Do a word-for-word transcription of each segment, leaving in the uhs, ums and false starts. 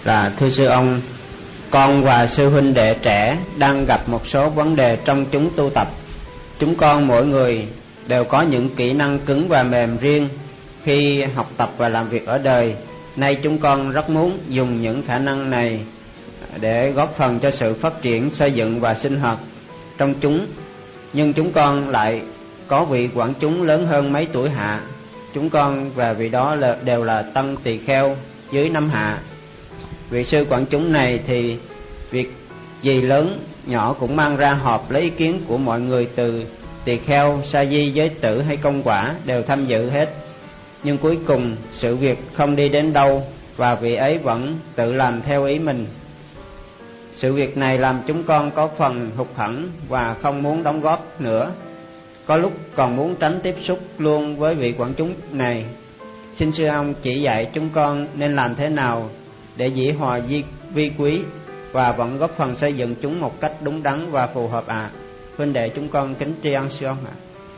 là: thưa sư ông, con và sư huynh đệ trẻ đang gặp một số vấn đề trong chúng tu tập. Chúng con mỗi người đều có những kỹ năng cứng và mềm riêng khi học tập và làm việc ở đời. Nay chúng con rất muốn dùng những khả năng này để góp phần cho sự phát triển, xây dựng và sinh hoạt trong chúng. Nhưng chúng con lại có vị quản chúng lớn hơn mấy tuổi hạ. Chúng con và vị đó là, đều là tân tỳ kheo dưới năm hạ. Vị sư quản chúng này thì việc gì lớn nhỏ cũng mang ra họp lấy ý kiến của mọi người, từ tỳ kheo, sa di, giới tử hay công quả đều tham dự hết. Nhưng cuối cùng sự việc không đi đến đâu và vị ấy vẫn tự làm theo ý mình. Sự việc này làm chúng con có phần hụt hẫng và không muốn đóng góp nữa. Có lúc còn muốn tránh tiếp xúc luôn với vị quản chúng này. Xin sư ông chỉ dạy chúng con nên làm thế nào để dĩ hòa vi, vi quý và vẫn góp phần xây dựng chúng một cách đúng đắn và phù hợp ạ. À. Huynh đệ chúng con kính tri ân sư ông ạ. À.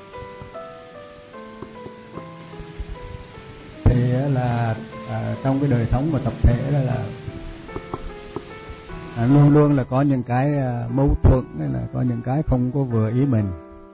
Thì là à, trong cái đời sống và tập thể đó là à, luôn luôn là có những cái à, mâu thuẫn, hay là có những cái không có vừa ý mình.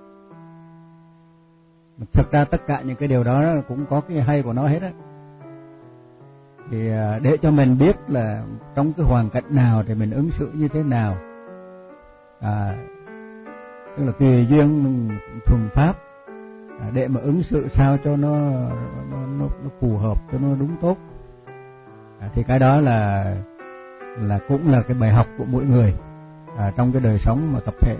Thực ra tất cả những cái điều đó cũng có cái hay của nó hết á. Thì à, để cho mình biết là trong cái hoàn cảnh nào thì mình ứng xử như thế nào, à, tức là tùy duyên thuần pháp, à, để mà ứng xử sao cho nó nó, nó, nó phù hợp, cho nó đúng tốt. À, thì cái đó là là cũng là cái bài học của mỗi người à, trong cái đời sống mà tập thể.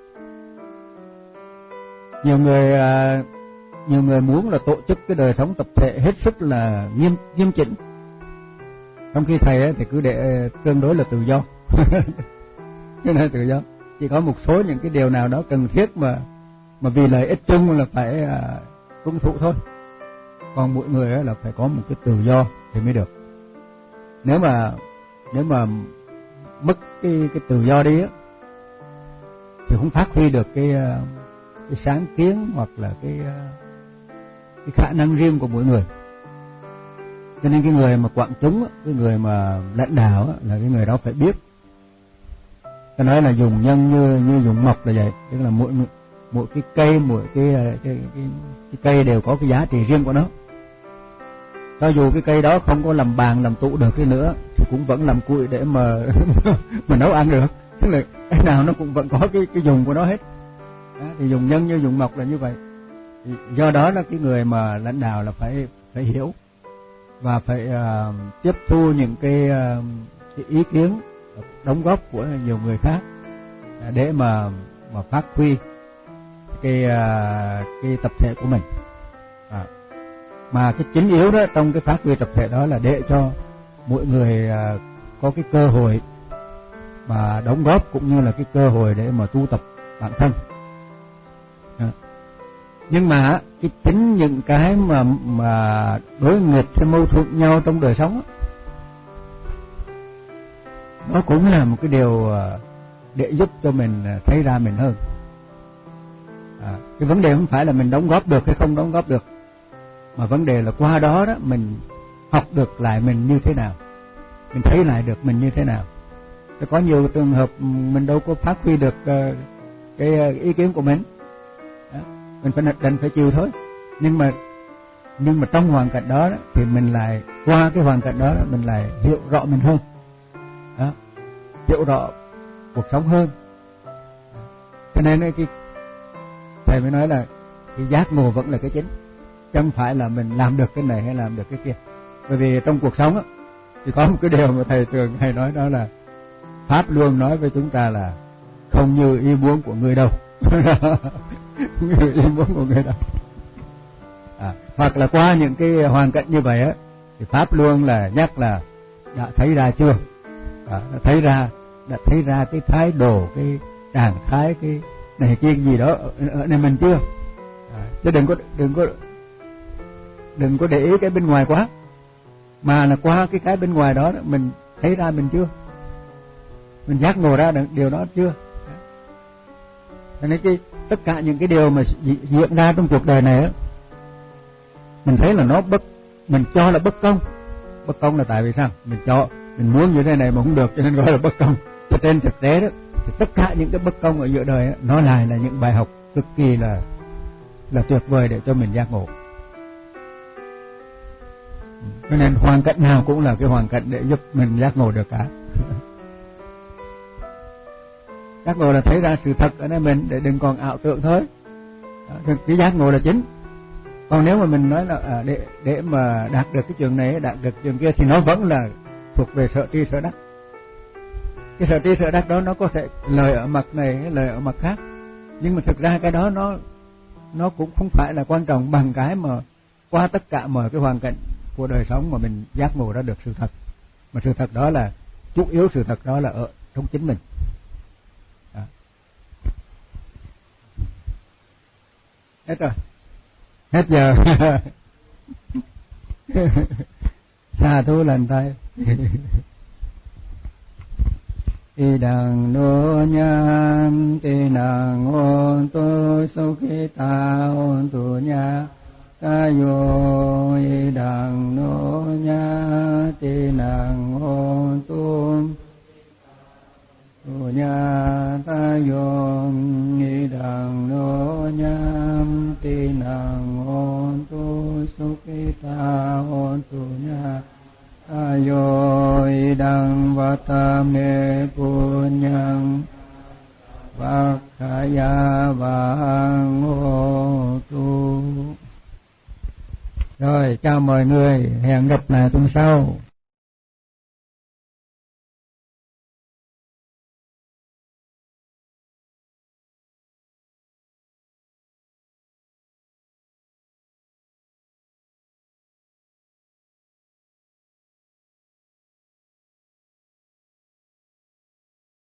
Nhiều người à, nhiều người muốn là tổ chức cái đời sống tập thể hết sức là nghiêm nghiêm chỉnh, trong khi thầy ấy thì cứ để tương đối là tự do. Cái này tự do, chỉ có một số những cái điều nào đó cần thiết mà mà vì lợi ích chung là phải à, tuân thủ thôi. Còn mỗi người ấy là phải có một cái tự do thì mới được. Nếu mà nếu mà mất cái cái tự do đi á thì không phát huy được cái cái sáng kiến hoặc là cái cái khả năng riêng của mỗi người. Cho nên cái người mà quản chúng, cái người mà lãnh đạo là cái người đó phải biết. Tôi nói là dùng nhân như như dùng mộc là vậy, tức là mỗi mỗi cái cây, mỗi cái cái, cái cái cây đều có cái giá trị riêng của nó. Cho dù cái cây đó không có làm bàn làm trụ được cái nữa thì cũng vẫn làm củi để mà mà nấu ăn được. Tức là cái nào nó cũng vẫn có cái cái dùng của nó hết. Đó, thì dùng nhân như dùng mộc là như vậy. Thì do đó là cái người mà lãnh đạo là phải phải hiểu và phải uh, tiếp thu những cái, uh, cái ý kiến đóng góp của nhiều người khác để mà mà phát huy cái uh, cái tập thể của mình. À, mà cái chính yếu đó trong cái phát huy tập thể đó là để cho mỗi người uh, có cái cơ hội mà đóng góp, cũng như là cái cơ hội để mà tu tập bản thân. À, nhưng mà cái chính những cái mà mà đối nghịch hay mâu thuẫn nhau trong đời sống đó, nó cũng là một cái điều để giúp cho mình thấy ra mình hơn. À, cái vấn đề không phải là mình đóng góp được hay không đóng góp được, mà vấn đề là qua đó đó mình học được lại mình như thế nào, mình thấy lại được mình như thế nào. Thì có nhiều trường hợp mình đâu có phát huy được uh, cái ý kiến của mình, đó, mình phải đành phải chịu thôi. Nhưng mà nhưng mà trong hoàn cảnh đó, đó thì mình lại qua cái hoàn cảnh đó, đó mình lại hiểu rõ mình hơn, đó, hiểu rõ cuộc sống hơn. Cho nên cái thầy mới nói là cái giác ngộ vẫn là cái chính, chứ không phải là mình làm được cái này hay làm được cái kia. Bởi vì trong cuộc sống á, thì có một cái điều mà thầy thường hay nói, đó là Pháp luôn nói với chúng ta là không như ý muốn của người đâu. Không như ý muốn của người đâu. À, hoặc là qua những cái hoàn cảnh như vậy á, thì Pháp luôn là nhắc là đã thấy ra chưa, à, đã thấy ra đã thấy ra cái thái độ, cái trạng thái, cái này kia gì đó ở này mình chưa, à, chứ đừng có đừng có đừng có để ý cái bên ngoài quá, mà là qua cái cái bên ngoài đó mình thấy ra mình chưa, mình giác ngộ ra được điều đó chưa. Cho nên cái tất cả những cái điều mà diễn ra trong cuộc đời này á, mình thấy là nó bất, mình cho là bất công. Bất công là tại vì sao? Mình cho mình muốn như thế này mà không được cho nên gọi là bất công. Cho trên thực tế đó thì tất cả những cái bất công ở giữa đời đó, nó lại là những bài học cực kỳ là là tuyệt vời để cho mình giác ngộ. Cho nên hoàn cảnh nào cũng là cái hoàn cảnh để giúp mình giác ngộ được cả. Giác ngộ là thấy ra sự thật ở nơi mình để đừng còn ảo tưởng thôi. Đó, cái giác ngộ là chính. Còn nếu mà mình nói là à, để để mà đạt được cái chuyện này, đạt được chuyện kia thì nó vẫn là thuộc về sở tri sở đắc. Cái sở tri sở đắc đó nó có thể lời ở mặt này, lời ở mặt khác, nhưng mà thực ra cái đó nó nó cũng không phải là quan trọng bằng cái mà qua tất cả mọi cái hoàn cảnh của đời sống mà mình giác ngộ ra được sự thật. Mà sự thật đó là chủ yếu, sự thật đó là ở trong chính mình. Đó. Hết rồi, hết giờ. Xa thú lần tay. Ti đằng nô nham ti nàng ôn tu su khi ta ôn tu nha ta yo y đằng nô nha ti nàng ôn tu tu nha ta yo y đằng nô nham ti nàng ôn tu su khi ta ôn tu nha ayo idang vatame punyang vakkaya vang hotu. Rồi, chào mọi người, hẹn gặp lại tuần sau.